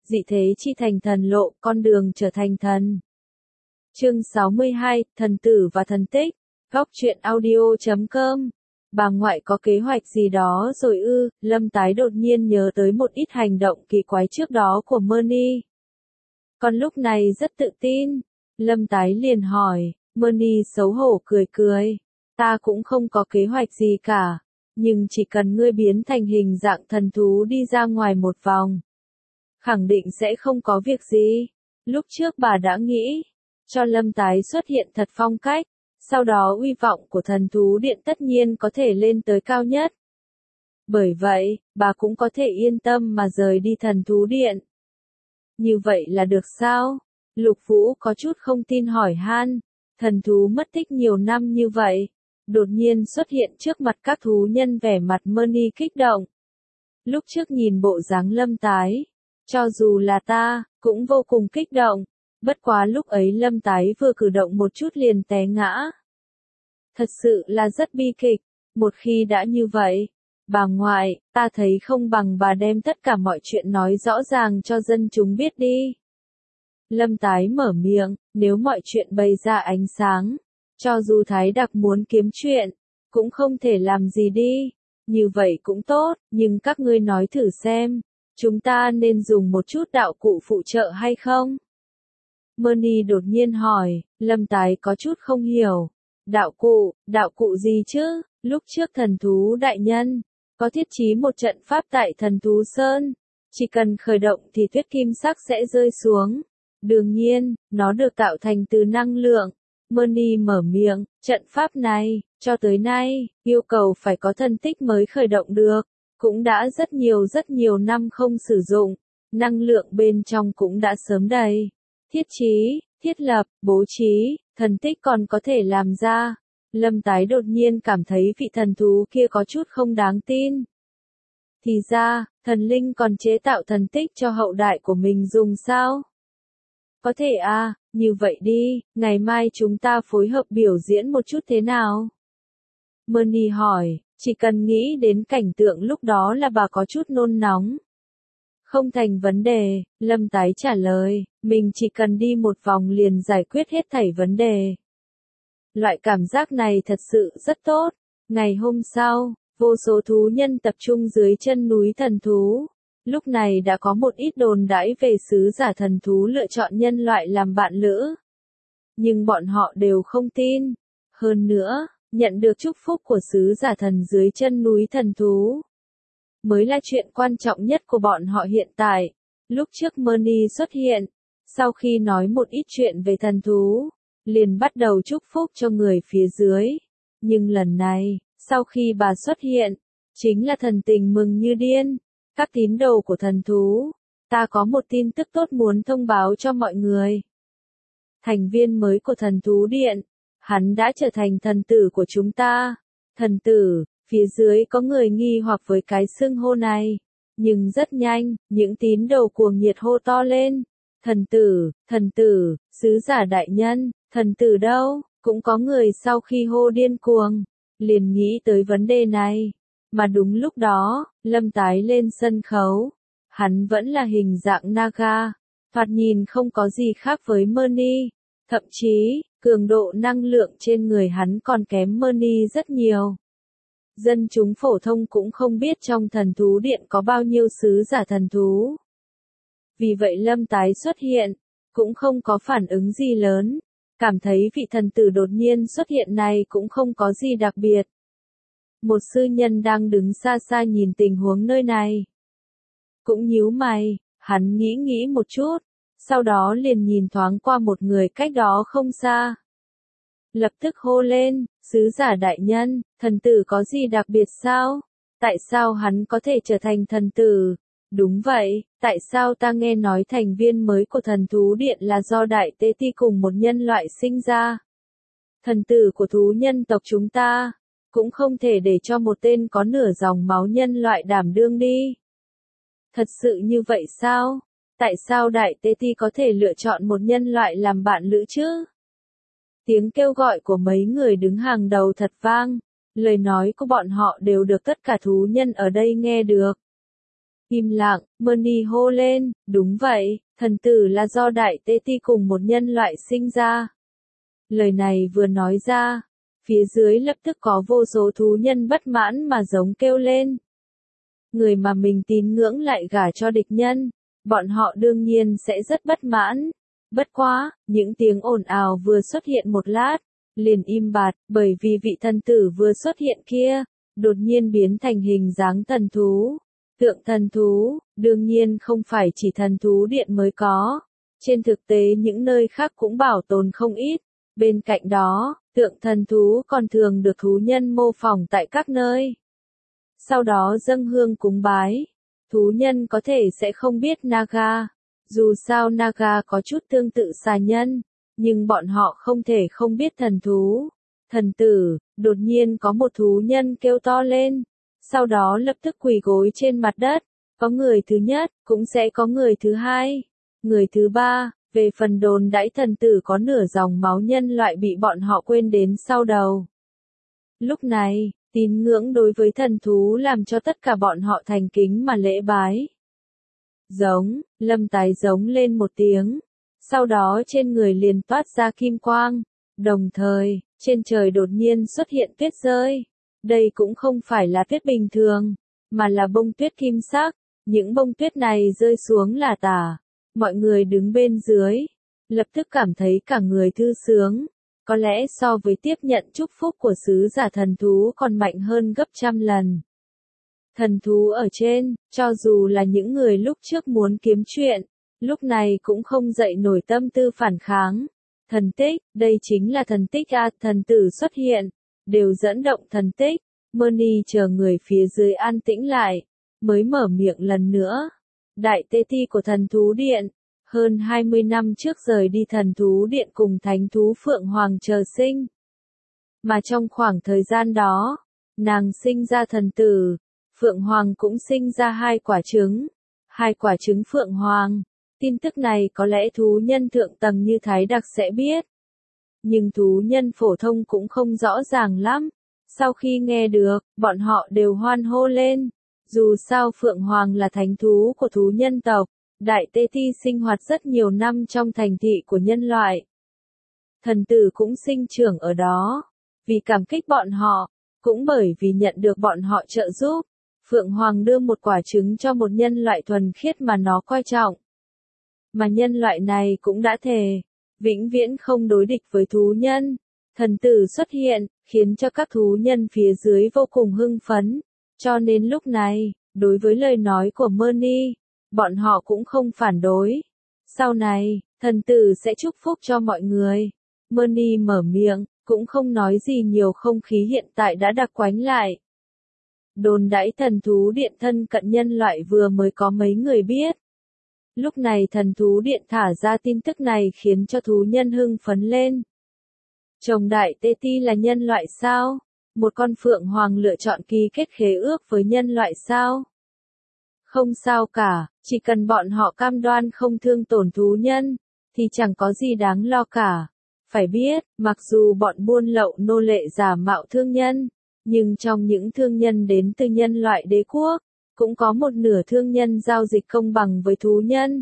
dị thế chi thành thần lộ, con đường trở thành thần. Chương 62, Thần tử và thần tích. Góc truyện audio.com. Bà ngoại có kế hoạch gì đó rồi ư? Lâm Tái đột nhiên nhớ tới một ít hành động kỳ quái trước đó của Myrnhy. Còn lúc này rất tự tin. Lâm Tái liền hỏi, Myrnhy xấu hổ cười cười. Ta cũng không có kế hoạch gì cả. Nhưng chỉ cần ngươi biến thành hình dạng thần thú đi ra ngoài một vòng. Khẳng định sẽ không có việc gì. Lúc trước bà đã nghĩ, cho Lâm Tái xuất hiện thật phong cách. Sau đó uy vọng của thần thú điện tất nhiên có thể lên tới cao nhất. Bởi vậy, bà cũng có thể yên tâm mà rời đi thần thú điện. Như vậy là được sao? Lục Vũ có chút không tin hỏi han. Thần thú mất tích nhiều năm như vậy. Đột nhiên xuất hiện trước mặt các thú nhân vẻ mặt Myrnhy kích động. Lúc trước nhìn bộ dáng Lâm Tái, cho dù là ta, cũng vô cùng kích động. Bất quá lúc ấy Lâm Tái vừa cử động một chút liền té ngã. Thật sự là rất bi kịch. Một khi đã như vậy, bà ngoại, ta thấy không bằng bà đem tất cả mọi chuyện nói rõ ràng cho dân chúng biết đi. Lâm Tái mở miệng, nếu mọi chuyện bày ra ánh sáng, cho dù Thái Đặc muốn kiếm chuyện, cũng không thể làm gì đi. Như vậy cũng tốt, nhưng các ngươi nói thử xem, chúng ta nên dùng một chút đạo cụ phụ trợ hay không? Myrnhy đột nhiên hỏi, Lâm Tái có chút không hiểu. Đạo cụ gì chứ? Lúc trước thần thú đại nhân, có thiết trí một trận pháp tại thần thú sơn. Chỉ cần khởi động thì tuyết kim sắc sẽ rơi xuống. Đương nhiên, nó được tạo thành từ năng lượng. Myrnhy mở miệng, trận pháp này, cho tới nay, yêu cầu phải có thần tích mới khởi động được. Cũng đã rất nhiều năm không sử dụng. Năng lượng bên trong cũng đã sớm đầy. Thiết trí, thiết lập, bố trí, thần tích còn có thể làm ra. Lâm Tái đột nhiên cảm thấy vị thần thú kia có chút không đáng tin. Thì ra, thần linh còn chế tạo thần tích cho hậu đại của mình dùng sao? Có thể à, như vậy đi, ngày mai chúng ta phối hợp biểu diễn một chút thế nào? Myrnhy hỏi, chỉ cần nghĩ đến cảnh tượng lúc đó là bà có chút nôn nóng. Không thành vấn đề, Lâm Tái trả lời, mình chỉ cần đi một vòng liền giải quyết hết thảy vấn đề. Loại cảm giác này thật sự rất tốt. Ngày hôm sau, vô số thú nhân tập trung dưới chân núi thần thú. Lúc này đã có một ít đồn đãi về sứ giả thần thú lựa chọn nhân loại làm bạn lữ. Nhưng bọn họ đều không tin. Hơn nữa, nhận được chúc phúc của sứ giả thần dưới chân núi thần thú mới là chuyện quan trọng nhất của bọn họ hiện tại. Lúc trước Myrnhy xuất hiện, sau khi nói một ít chuyện về thần thú, liền bắt đầu chúc phúc cho người phía dưới. Nhưng lần này, sau khi bà xuất hiện, chính là thần tình mừng như điên. Các tín đồ của thần thú, ta có một tin tức tốt muốn thông báo cho mọi người. Thành viên mới của thần thú điện, hắn đã trở thành thần tử của chúng ta. Thần tử, phía dưới có người nghi hoặc với cái xưng hô này. Nhưng rất nhanh, những tín đồ cuồng nhiệt hô to lên. Thần tử, sứ giả đại nhân, thần tử đâu? Cũng có người sau khi hô điên cuồng, liền nghĩ tới vấn đề này. Mà đúng lúc đó, Lâm Tái lên sân khấu. Hắn vẫn là hình dạng Naga, thoạt nhìn không có gì khác với Myrnhy. Thậm chí, cường độ năng lượng trên người hắn còn kém Myrnhy rất nhiều. Dân chúng phổ thông cũng không biết trong thần thú điện có bao nhiêu sứ giả thần thú. Vì vậy Lâm Tái xuất hiện, cũng không có phản ứng gì lớn. Cảm thấy vị thần tử đột nhiên xuất hiện này cũng không có gì đặc biệt. Một sư nhân đang đứng xa xa nhìn tình huống nơi này. Cũng nhíu mày, hắn nghĩ một chút, sau đó liền nhìn thoáng qua một người cách đó không xa. Lập tức hô lên, sứ giả đại nhân, thần tử có gì đặc biệt sao? Tại sao hắn có thể trở thành thần tử? Đúng vậy, tại sao ta nghe nói thành viên mới của thần thú điện là do đại tế ti cùng một nhân loại sinh ra? Thần tử của thú nhân tộc chúng ta, cũng không thể để cho một tên có nửa dòng máu nhân loại đảm đương đi. Thật sự như vậy sao? Tại sao đại tế ti có thể lựa chọn một nhân loại làm bạn lữ chứ? Tiếng kêu gọi của mấy người đứng hàng đầu thật vang, lời nói của bọn họ đều được tất cả thú nhân ở đây nghe được. Im lặng, Moni hô lên, đúng vậy, thần tử là do Đại Tê Ti cùng một nhân loại sinh ra. Lời này vừa nói ra, phía dưới lập tức có vô số thú nhân bất mãn mà giống kêu lên. Người mà mình tín ngưỡng lại gả cho địch nhân, bọn họ đương nhiên sẽ rất bất mãn. Bất quá, những tiếng ồn ào vừa xuất hiện một lát, liền im bặt, bởi vì vị thần tử vừa xuất hiện kia, đột nhiên biến thành hình dáng thần thú. Tượng thần thú, đương nhiên không phải chỉ thần thú điện mới có. Trên thực tế những nơi khác cũng bảo tồn không ít. Bên cạnh đó, tượng thần thú còn thường được thú nhân mô phỏng tại các nơi. Sau đó dâng hương cúng bái. Thú nhân có thể sẽ không biết Naga. Dù sao Naga có chút tương tự xà nhân, nhưng bọn họ không thể không biết thần thú. Thần tử, đột nhiên có một thú nhân kêu to lên. Sau đó lập tức quỳ gối trên mặt đất. Có người thứ nhất, cũng sẽ có người thứ hai. Người thứ ba, về phần đồn đãi thần tử có nửa dòng máu nhân loại bị bọn họ quên đến sau đầu. Lúc này, tín ngưỡng đối với thần thú làm cho tất cả bọn họ thành kính mà lễ bái. Giống, Lâm Tái giống lên một tiếng. Sau đó trên người liền toát ra kim quang. Đồng thời, trên trời đột nhiên xuất hiện tuyết rơi. Đây cũng không phải là tuyết bình thường, mà là bông tuyết kim sắc. Những bông tuyết này rơi xuống là tả. Mọi người đứng bên dưới, lập tức cảm thấy cả người thư sướng. Có lẽ so với tiếp nhận chúc phúc của sứ giả thần thú còn mạnh hơn gấp trăm lần. Thần thú ở trên, cho dù là những người lúc trước muốn kiếm chuyện, lúc này cũng không dậy nổi tâm tư phản kháng. Thần tích, đây chính là thần tích a, thần tử xuất hiện, đều dẫn động thần tích. Moni chờ người phía dưới an tĩnh lại, mới mở miệng lần nữa. Đại Tê Ti của thần thú điện, hơn 20 năm trước rời đi thần thú điện cùng thánh thú Phượng Hoàng chờ sinh. Mà trong khoảng thời gian đó, nàng sinh ra thần tử, Phượng Hoàng cũng sinh ra 2 quả trứng. 2 quả trứng Phượng Hoàng. Tin tức này có lẽ thú nhân thượng tầng như Thái Đặc sẽ biết. Nhưng thú nhân phổ thông cũng không rõ ràng lắm. Sau khi nghe được, bọn họ đều hoan hô lên. Dù sao Phượng Hoàng là thánh thú của thú nhân tộc, Đại Tê Ti sinh hoạt rất nhiều năm trong thành thị của nhân loại. Thần tử cũng sinh trưởng ở đó. Vì cảm kích bọn họ, cũng bởi vì nhận được bọn họ trợ giúp, Phượng Hoàng đưa một quả trứng cho một nhân loại thuần khiết mà nó coi trọng. Mà nhân loại này cũng đã thề, vĩnh viễn không đối địch với thú nhân. Thần tử xuất hiện, khiến cho các thú nhân phía dưới vô cùng hưng phấn. Cho nên lúc này, đối với lời nói của Moni, bọn họ cũng không phản đối. Sau này, thần tử sẽ chúc phúc cho mọi người. Moni mở miệng, cũng không nói gì nhiều, không khí hiện tại đã đặc quánh lại. Đồn đãi thần thú điện thân cận nhân loại vừa mới có mấy người biết. Lúc này thần thú điện thả ra tin tức này khiến cho thú nhân hưng phấn lên. Chồng Đại Tê Ti là nhân loại sao? Một con Phượng Hoàng lựa chọn ký kết khế ước với nhân loại sao? Không sao cả, chỉ cần bọn họ cam đoan không thương tổn thú nhân, thì chẳng có gì đáng lo cả. Phải biết, mặc dù bọn buôn lậu nô lệ giả mạo thương nhân, nhưng trong những thương nhân đến từ nhân loại đế quốc, cũng có một nửa thương nhân giao dịch công bằng với thú nhân.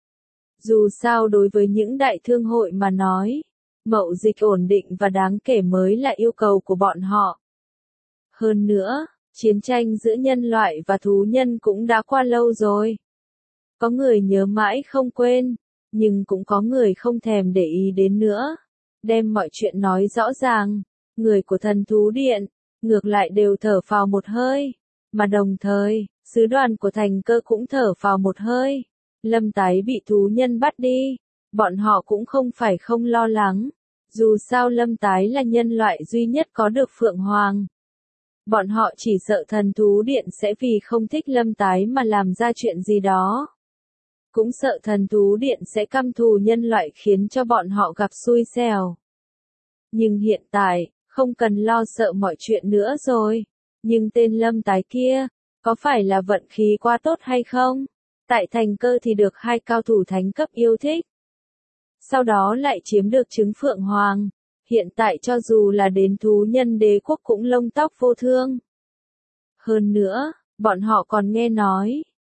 Dù sao đối với những đại thương hội mà nói, mậu dịch ổn định và đáng kể mới là yêu cầu của bọn họ. Hơn nữa, chiến tranh giữa nhân loại và thú nhân cũng đã qua lâu rồi. Có người nhớ mãi không quên, nhưng cũng có người không thèm để ý đến nữa. Đem mọi chuyện nói rõ ràng, người của thần thú điện, ngược lại đều thở phào một hơi. Mà đồng thời, sứ đoàn của Thành Cơ cũng thở phào một hơi. Lâm Tái bị thú nhân bắt đi, bọn họ cũng không phải không lo lắng. Dù sao Lâm Tái là nhân loại duy nhất có được Phượng Hoàng. Bọn họ chỉ sợ thần thú điện sẽ vì không thích Lâm Tái mà làm ra chuyện gì đó. Cũng sợ thần thú điện sẽ căm thù nhân loại khiến cho bọn họ gặp xui xẻo. Nhưng hiện tại, không cần lo sợ mọi chuyện nữa rồi. Nhưng tên Lâm Tái kia, có phải là vận khí quá tốt hay không? Tại Thành Cơ thì được 2 cao thủ thánh cấp yêu thích. Sau đó lại chiếm được trứng Phượng Hoàng. Hiện tại cho dù là đến thú nhân đế quốc cũng lông tóc vô thương. Hơn nữa, bọn họ còn nghe nói,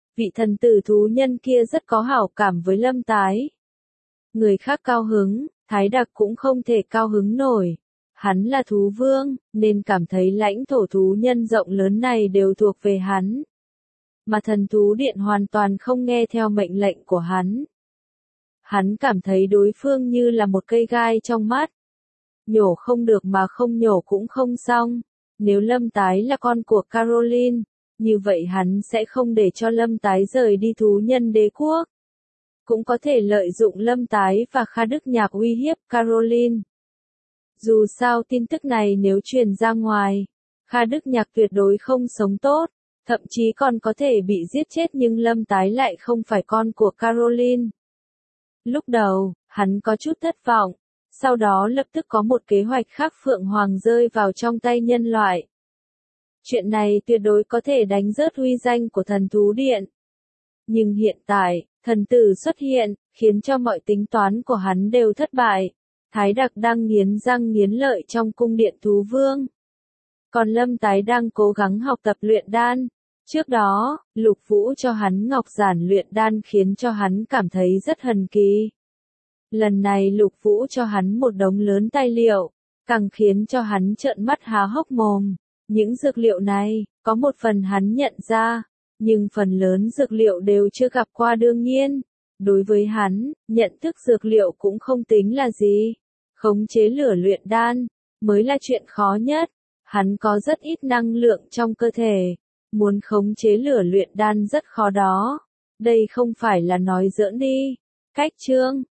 Vị thần tử thú nhân kia rất có hảo cảm với Lâm Tái. Người khác cao hứng, Thái Đặc cũng không thể cao hứng nổi. Hắn là thú vương, nên cảm thấy lãnh thổ thú nhân rộng lớn này đều thuộc về hắn. Mà thần thú điện hoàn toàn không nghe theo mệnh lệnh của hắn. Hắn cảm thấy đối phương như là một cây gai trong mắt. Nhổ không được mà không nhổ cũng không xong. Nếu Lâm Tái là con của Caroline, như vậy hắn sẽ không để cho Lâm Tái rời đi thú nhân đế quốc. Cũng có thể lợi dụng Lâm Tái và Kha Đức Nhạc uy hiếp Caroline. Dù sao tin tức này nếu truyền ra ngoài, Kha Đức Nhạc tuyệt đối không sống tốt, thậm chí còn có thể bị giết chết, nhưng Lâm Tái lại không phải con của Caroline. Lúc đầu, hắn có chút thất vọng, sau đó lập tức có một kế hoạch khác Phượng Hoàng rơi vào trong tay nhân loại. Chuyện này tuyệt đối có thể đánh rớt uy danh của thần thú điện. Nhưng hiện tại, thần tử xuất hiện, khiến cho mọi tính toán của hắn đều thất bại. Thái Đặc đang nghiến răng nghiến lợi trong cung điện thú vương. Còn Lâm Tái đang cố gắng học tập luyện đan. Trước đó, Lục Vũ cho hắn ngọc giản luyện đan khiến cho hắn cảm thấy rất thần kỳ. Lần này Lục Vũ cho hắn một đống lớn tài liệu, càng khiến cho hắn trợn mắt há hốc mồm. Những dược liệu này, có một phần hắn nhận ra, nhưng phần lớn dược liệu đều chưa gặp qua. Đương nhiên, đối với hắn, nhận thức dược liệu cũng không tính là gì. Khống chế lửa luyện đan, mới là chuyện khó nhất. Hắn có rất ít năng lượng trong cơ thể. Muốn khống chế lửa luyện đan rất khó đó. Đây không phải là nói giỡn đi. Cách chương